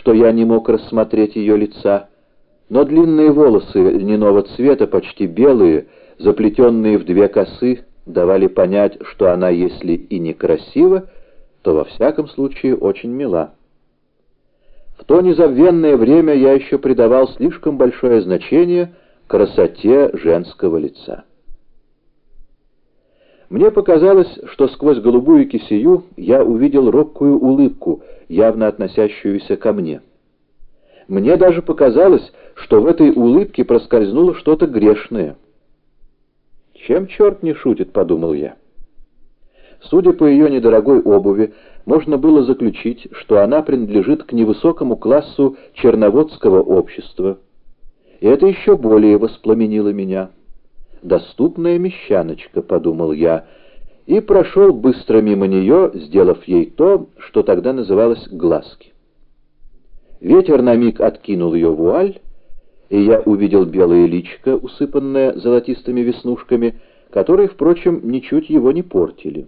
что я не мог рассмотреть ее лица, но длинные волосы льняного цвета, почти белые, заплетенные в две косы, давали понять, что она, если и не красива, то во всяком случае очень мила. В то незабвенное время я еще придавал слишком большое значение красоте женского лица. Мне показалось, что сквозь голубую кисею я увидел робкую улыбку, явно относящуюся ко мне. Мне даже показалось, что в этой улыбке проскользнуло что-то грешное. «Чем черт не шутит?» — подумал я. Судя по ее недорогой обуви, можно было заключить, что она принадлежит к невысокому классу черноводского общества. И это еще более воспламенило меня. «Доступная мещаночка», — подумал я, и прошел быстро мимо нее, сделав ей то, что тогда называлось глазки. Ветер на миг откинул ее вуаль, и я увидел белое личико, усыпанное золотистыми веснушками, которые, впрочем, ничуть его не портили.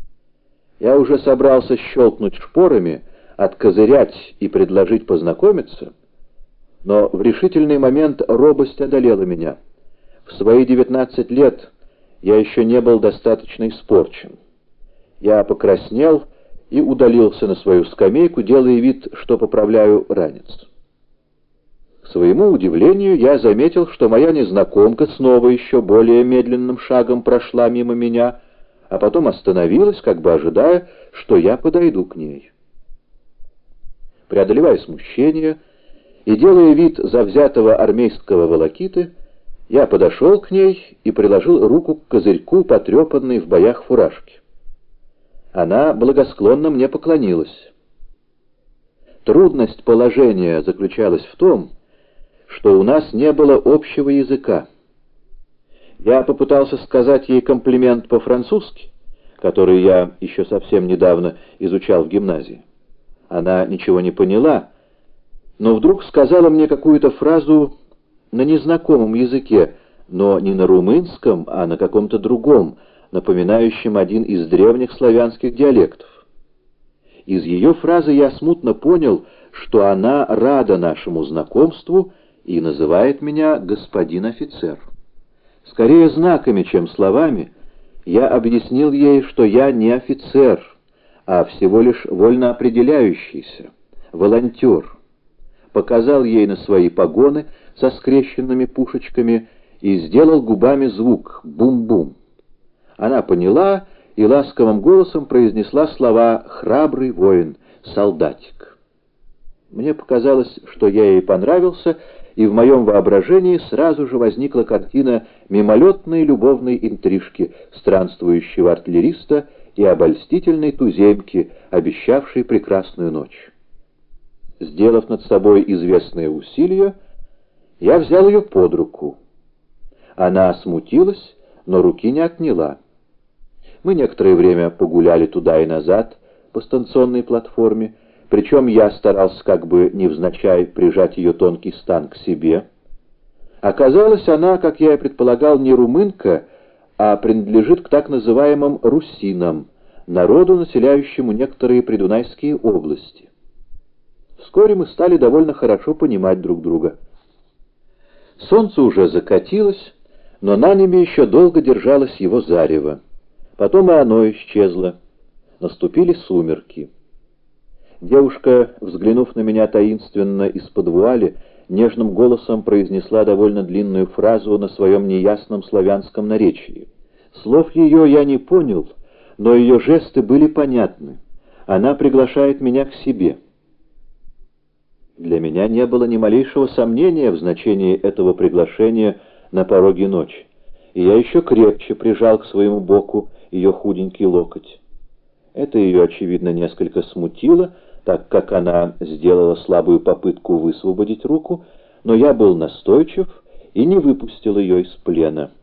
Я уже собрался щелкнуть шпорами, откозырять и предложить познакомиться, но в решительный момент робость одолела меня. В свои 19 лет я еще не был достаточно испорчен. Я покраснел и удалился на свою скамейку, делая вид, что поправляю ранец. К своему удивлению, я заметил, что моя незнакомка снова еще более медленным шагом прошла мимо меня, а потом остановилась, как бы ожидая, что я подойду к ней. Преодолевая смущение и делая вид завзятого армейского волокиты, я подошел к ней и приложил руку к козырьку, потрепанной в боях фуражки. Она благосклонно мне поклонилась. Трудность положения заключалась в том, что у нас не было общего языка. Я попытался сказать ей комплимент по-французски, который я еще совсем недавно изучал в гимназии. Она ничего не поняла, но вдруг сказала мне какую-то фразу на незнакомом языке, но не на румынском, а на каком-то другом, напоминающем один из древних славянских диалектов. Из ее фразы я смутно понял, что она рада нашему знакомству и называет меня господин офицер. Скорее знаками, чем словами, я объяснил ей, что я не офицер, а всего лишь вольно определяющийся, волонтер. Показал ей на свои погоны со скрещенными пушечками и сделал губами звук «бум-бум». Она поняла и ласковым голосом произнесла слова «храбрый воин, солдатик». Мне показалось, что я ей понравился, и в моем воображении сразу же возникла картина мимолетной любовной интрижки странствующего артиллериста и обольстительной туземки, обещавшей прекрасную ночь. Сделав над собой известное усилие, я взял ее под руку. Она смутилась, но руки не отняла. Мы некоторое время погуляли туда и назад по станционной платформе, причем я старался как бы невзначай прижать ее тонкий стан к себе. Оказалось, она, как я и предполагал, не румынка, а принадлежит к так называемым русинам, народу, населяющему некоторые придунайские области. Вскоре мы стали довольно хорошо понимать друг друга. Солнце уже закатилось, но на небе еще долго держалось его зарево. Потом и оно исчезло. Наступили сумерки. Девушка, взглянув на меня таинственно из-под вуали, нежным голосом произнесла довольно длинную фразу на своем неясном славянском наречии. Слов ее я не понял, но ее жесты были понятны. Она приглашает меня к себе. Для меня не было ни малейшего сомнения в значении этого приглашения на пороге ночи, и я еще крепче прижал к своему боку ее худенький локоть. Это ее, очевидно, несколько смутило, так как она сделала слабую попытку высвободить руку, но я был настойчив и не выпустил ее из плена.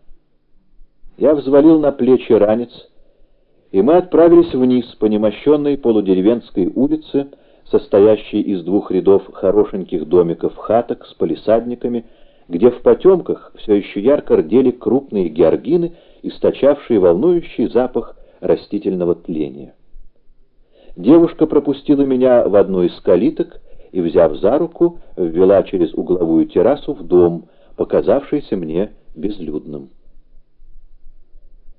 Я взвалил на плечи ранец, и мы отправились вниз по немощенной полудеревенской улице, состоящей из двух рядов хорошеньких домиков-хаток с палисадниками, где в потемках все еще ярко рдели крупные георгины, источавшие волнующий запах растительного тления. Девушка пропустила меня в одну из калиток и, взяв за руку, ввела через угловую террасу в дом, показавшийся мне безлюдным.